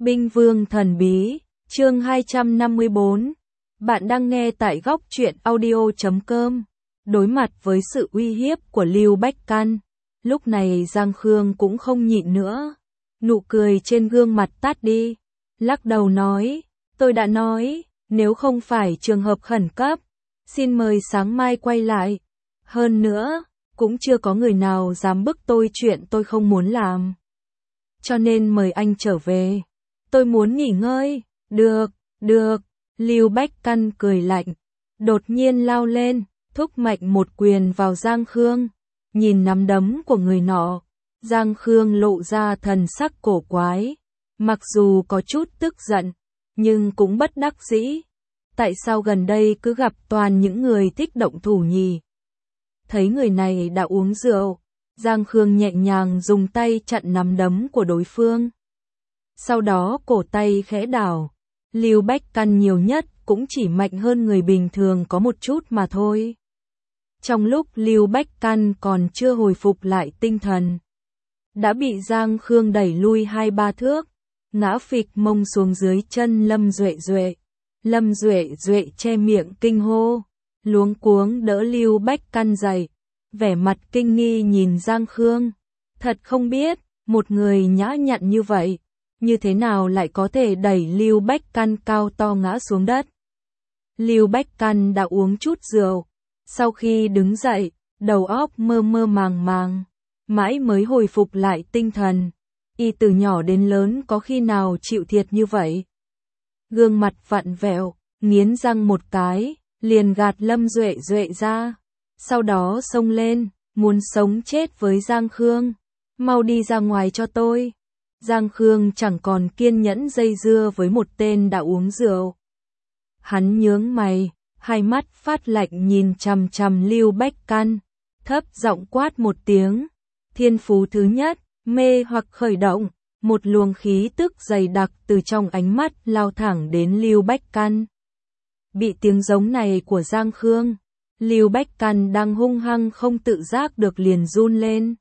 Binh vương thần bí, chương 254. Bạn đang nghe tại góc truyện audio.com. Đối mặt với sự uy hiếp của Lưu Bách Căn, lúc này Giang Khương cũng không nhịn nữa. Nụ cười trên gương mặt tắt đi, lắc đầu nói, tôi đã nói, nếu không phải trường hợp khẩn cấp, xin mời sáng mai quay lại. Hơn nữa, cũng chưa có người nào dám bức tôi chuyện tôi không muốn làm. Cho nên mời anh trở về. Tôi muốn nghỉ ngơi. Được. Lưu Bách Căn cười lạnh, đột nhiên lao lên, thúc mạnh một quyền vào Giang Khương. Nhìn nắm đấm của người nọ, Giang Khương lộ ra thần sắc cổ quái. Mặc dù có chút tức giận, nhưng cũng bất đắc dĩ. Tại sao gần đây cứ gặp toàn những người thích động thủ nhỉ? Thấy người này đã uống rượu, Giang Khương nhẹ nhàng dùng tay chặn nắm đấm của đối phương. Sau đó cổ tay khẽ đảo, Lưu Bách Căn nhiều nhất cũng chỉ mạnh hơn người bình thường có một chút mà thôi. Trong lúc Lưu Bách Căn còn chưa hồi phục lại tinh thần, đã bị Giang Khương đẩy lui 2-3 thước, ngã phịch mông xuống dưới chân Lâm Duệ Duệ. Lâm Duệ Duệ che miệng kinh hô, luống cuống đỡ Lưu Bách Căn dậy, vẻ mặt kinh nghi nhìn Giang Khương. Thật không biết, một người nhã nhặn như vậy, như thế nào lại có thể đẩy Lưu Bách Căn cao to ngã xuống đất. Lưu Bách Căn đã uống chút rượu, sau khi đứng dậy, đầu óc mơ mơ màng màng, mãi mới hồi phục lại tinh thần. Y từ nhỏ đến lớn có khi nào chịu thiệt như vậy. Gương mặt vặn vẹo, nghiến răng một cái, liền gạt Lâm Duệ Duệ ra. Sau đó xông lên, muốn sống chết với Giang Khương. Mau đi ra ngoài cho tôi. Giang Khương chẳng còn kiên nhẫn dây dưa với một tên đã uống rượu. Hắn nhướng mày, hai mắt phát lạnh nhìn chằm chằm Lưu Bách Căn, thấp giọng quát một tiếng. Thiên phú thứ nhất, mê hoặc khởi động, một luồng khí tức dày đặc từ trong ánh mắt lao thẳng đến Lưu Bách Căn. Bị tiếng giống này của Giang Khương, Lưu Bách Căn đang hung hăng không tự giác được liền run lên.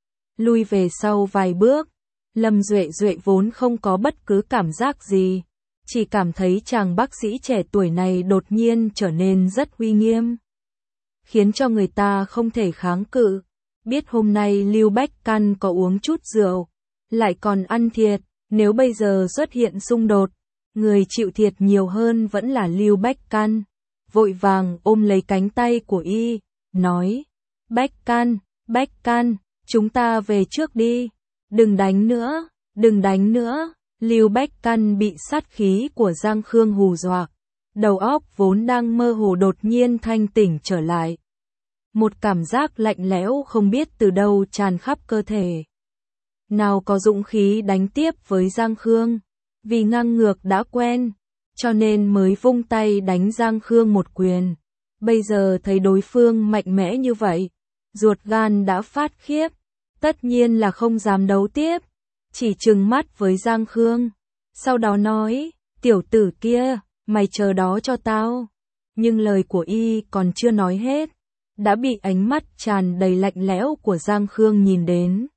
Lui về sau vài bước, Lâm Duệ Duệ vốn không có bất cứ cảm giác gì, chỉ cảm thấy chàng bác sĩ trẻ tuổi này đột nhiên trở nên rất uy nghiêm, khiến cho người ta không thể kháng cự. Biết hôm nay Lưu Bách Căn có uống chút rượu, lại còn ăn thiệt, nếu bây giờ xuất hiện xung đột, người chịu thiệt nhiều hơn vẫn là Lưu Bách Căn. Vội vàng ôm lấy cánh tay của y, nói, Bách Căn, chúng ta về trước đi, đừng đánh nữa. Lưu Bách Căn bị sát khí của Giang Khương hù dọa, đầu óc vốn đang mơ hồ đột nhiên thanh tỉnh trở lại. Một cảm giác lạnh lẽo không biết từ đâu tràn khắp cơ thể. Nào có dũng khí đánh tiếp với Giang Khương, vì ngang ngược đã quen, cho nên mới vung tay đánh Giang Khương một quyền. Bây giờ thấy đối phương mạnh mẽ như vậy, ruột gan đã phát khiếp, tất nhiên là không dám đấu tiếp, chỉ trừng mắt với Giang Khương. Sau đó nói, tiểu tử kia, mày chờ đó cho tao. Nhưng lời của y còn chưa nói hết, đã bị ánh mắt tràn đầy lạnh lẽo của Giang Khương nhìn đến.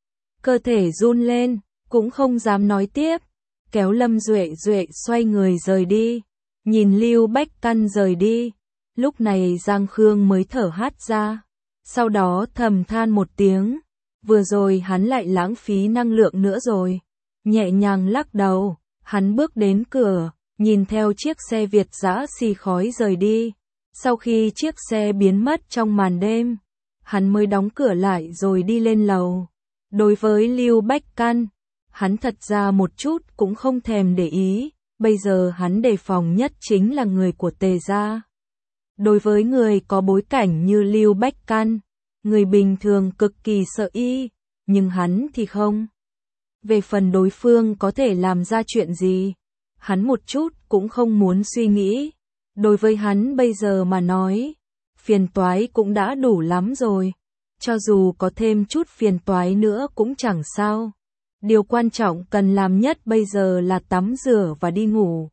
Cơ thể run lên, cũng không dám nói tiếp, kéo Lâm Duệ Duệ xoay người rời đi. Nhìn Lưu Bách Căn rời đi, lúc này Giang Khương mới thở hắt ra, sau đó thầm than một tiếng, vừa rồi hắn lại lãng phí năng lượng nữa rồi. Nhẹ nhàng lắc đầu, hắn bước đến cửa, nhìn theo chiếc xe Việt dã xì khói rời đi. Sau khi chiếc xe biến mất trong màn đêm, hắn mới đóng cửa lại rồi đi lên lầu. Đối với Lưu Bách Căn, hắn thật ra một chút cũng không thèm để ý, bây giờ hắn đề phòng nhất chính là người của Tề gia. Đối với người có bối cảnh như Lưu Bách Căn, người bình thường cực kỳ sợ y, nhưng hắn thì không. Về phần đối phương có thể làm ra chuyện gì, hắn một chút cũng không muốn suy nghĩ. Đối với hắn bây giờ mà nói, phiền toái cũng đã đủ lắm rồi. Cho dù có thêm chút phiền toái nữa cũng chẳng sao. Điều quan trọng cần làm nhất bây giờ là tắm rửa và đi ngủ.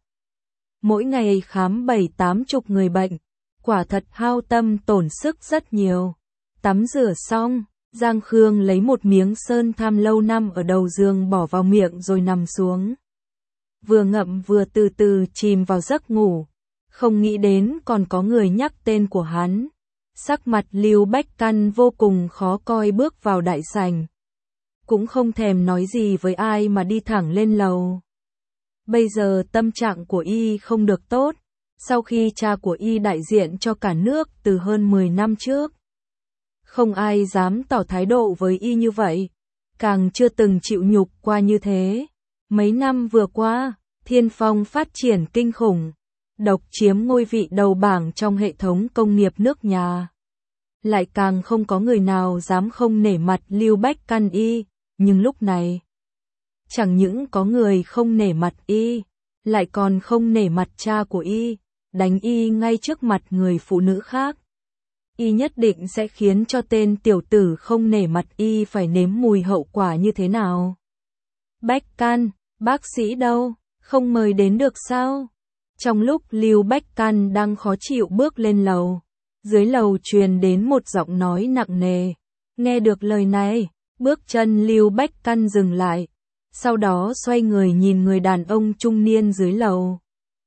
Mỗi ngày khám 7-80 người bệnh, quả thật hao tâm tổn sức rất nhiều. Tắm rửa xong, Giang Khương lấy một miếng sơn tham lâu năm ở đầu giường bỏ vào miệng rồi nằm xuống. vừa ngậm vừa từ từ chìm vào giấc ngủ. Không nghĩ đến còn có người nhắc tên của hắn. Sắc mặt Lưu Bách Căn vô cùng khó coi bước vào đại sảnh. Cũng không thèm nói gì với ai mà đi thẳng lên lầu. Bây giờ tâm trạng của y không được tốt. Sau khi cha của y đại diện cho cả nước từ hơn 10 năm trước. Không ai dám tỏ thái độ với y như vậy. Càng chưa từng chịu nhục qua như thế. Mấy năm vừa qua, Thiên Phong phát triển kinh khủng. Độc chiếm ngôi vị đầu bảng trong hệ thống công nghiệp nước nhà. Lại càng không có người nào dám không nể mặt Lưu Bách Căn y. Nhưng lúc này, chẳng những có người không nể mặt y, lại còn không nể mặt cha của y, đánh y ngay trước mặt người phụ nữ khác. Y nhất định sẽ khiến cho tên tiểu tử không nể mặt y phải nếm mùi hậu quả như thế nào. Bách Căn, bác sĩ đâu, không mời đến được sao? Trong lúc Lưu Bách Căn đang khó chịu bước lên lầu, dưới lầu truyền đến một giọng nói nặng nề. Nghe được lời này, bước chân Lưu Bách Căn dừng lại, sau đó xoay người nhìn người đàn ông trung niên dưới lầu.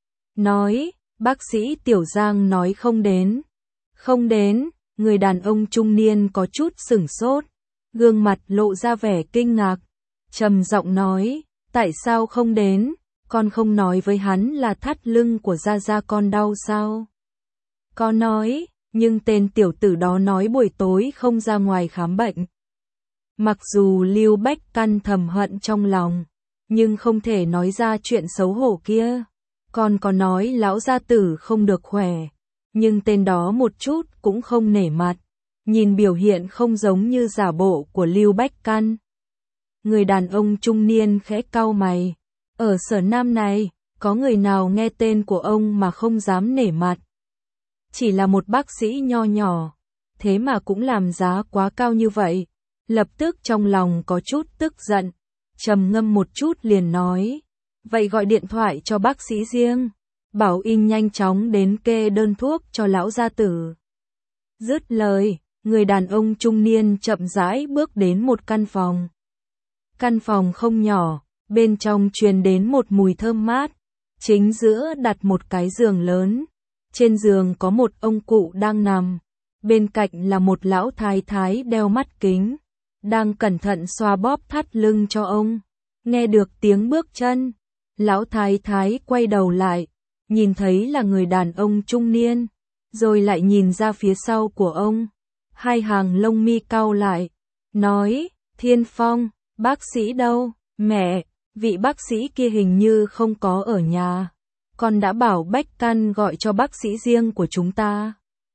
Nói, bác sĩ Tiểu Giang nói không đến. Không đến, người đàn ông trung niên có chút sửng sốt, gương mặt lộ ra vẻ kinh ngạc, trầm giọng nói, tại sao không đến, con không nói với hắn là thắt lưng của Gia Gia con đau sao? Con nói, nhưng tên tiểu tử đó nói buổi tối không ra ngoài khám bệnh. Mặc dù Lưu Bách Căn thầm hận trong lòng, nhưng không thể nói ra chuyện xấu hổ kia. Còn có nói lão gia tử không được khỏe, nhưng tên đó một chút cũng không nể mặt, nhìn biểu hiện không giống như giả bộ của Lưu Bách Căn. Người đàn ông trung niên khẽ cau mày, ở Sở Nam này, có người nào nghe tên của ông mà không dám nể mặt. Chỉ là một bác sĩ nho nhỏ, thế mà cũng làm giá quá cao như vậy. Lập tức trong lòng có chút tức giận, trầm ngâm một chút liền nói, vậy gọi điện thoại cho bác sĩ riêng, bảo in nhanh chóng đến kê đơn thuốc cho lão gia tử. Dứt lời, người đàn ông trung niên chậm rãi bước đến một căn phòng. Căn phòng không nhỏ, bên trong truyền đến một mùi thơm mát, chính giữa đặt một cái giường lớn. Trên giường có một ông cụ đang nằm, bên cạnh là một lão thái thái đeo mắt kính, đang cẩn thận xoa bóp thắt lưng cho ông. Nghe được tiếng bước chân, lão thái thái quay đầu lại, nhìn thấy là người đàn ông trung niên, rồi lại nhìn ra phía sau của ông. Hai hàng lông mi cau lại, nói, Thiên Phong, bác sĩ đâu? Mẹ, vị bác sĩ kia hình như không có ở nhà. Con đã bảo Bách Căn gọi cho bác sĩ riêng của chúng ta.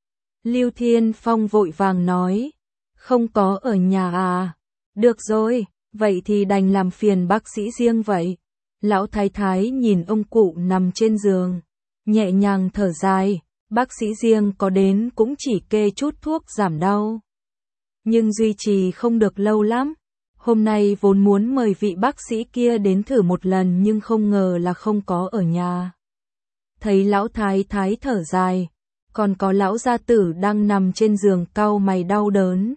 Lưu Thiên Phong vội vàng nói, không có ở nhà à? Được rồi, vậy thì đành làm phiền bác sĩ riêng vậy. Lão thái thái nhìn ông cụ nằm trên giường, nhẹ nhàng thở dài, bác sĩ riêng có đến cũng chỉ kê chút thuốc giảm đau. Nhưng duy trì không được lâu lắm. Hôm nay vốn muốn mời vị bác sĩ kia đến thử một lần nhưng không ngờ là không có ở nhà. Thấy lão thái thái thở dài, còn có lão gia tử đang nằm trên giường cau mày đau đớn.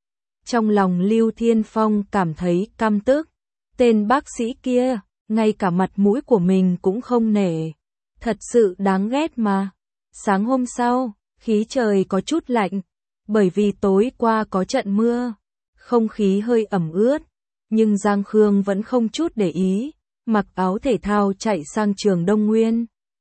Trong lòng Lưu Thiên Phong cảm thấy căm tức, tên bác sĩ kia, ngay cả mặt mũi của mình cũng không nể, thật sự đáng ghét mà. Sáng hôm sau, khí trời có chút lạnh, bởi vì tối qua có trận mưa, không khí hơi ẩm ướt, nhưng Giang Khương vẫn không chút để ý, mặc áo thể thao chạy sang trường Đông Nguyên.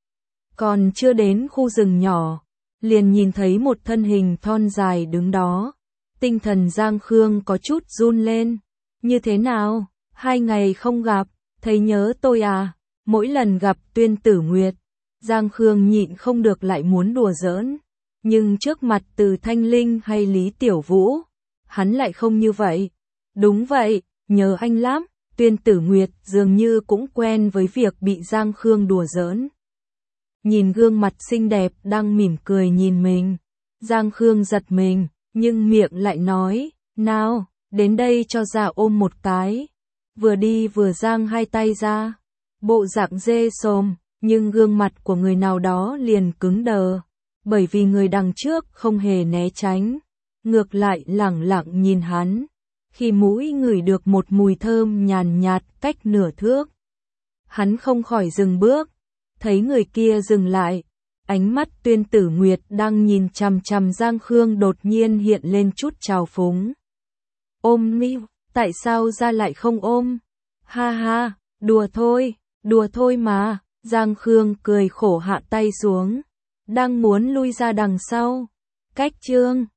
Còn chưa đến khu rừng nhỏ, liền nhìn thấy một thân hình thon dài đứng đó. Tinh thần Giang Khương có chút run lên. Như thế nào? 2 ngày không gặp, thấy nhớ tôi à? Mỗi lần gặp Tuyên Tử Nguyệt, Giang Khương nhịn không được lại muốn đùa giỡn. Nhưng trước mặt Từ Thanh Linh hay Lý Tiểu Vũ, hắn lại không như vậy. Đúng vậy, nhớ anh lắm. Tuyên Tử Nguyệt dường như cũng quen với việc bị Giang Khương đùa giỡn. Nhìn gương mặt xinh đẹp đang mỉm cười nhìn mình, Giang Khương giật mình, nhưng miệng lại nói, nào, đến đây cho già ôm một cái. Vừa đi vừa giang hai tay ra, bộ dạng dê xồm, nhưng gương mặt của người nào đó liền cứng đờ, bởi vì người đằng trước không hề né tránh, ngược lại lẳng lặng nhìn hắn. Khi mũi ngửi được một mùi thơm nhàn nhạt cách nửa thước, Hắn không khỏi dừng bước, thấy người kia dừng lại, ánh mắt Tuyên Tử Nguyệt đang nhìn chằm chằm Giang Khương đột nhiên hiện lên chút trào phúng. Ôm mi, tại sao ra lại không ôm? Ha ha, đùa thôi mà, Giang Khương cười khổ hạ tay xuống, đang muốn lui ra đằng sau. Cách chương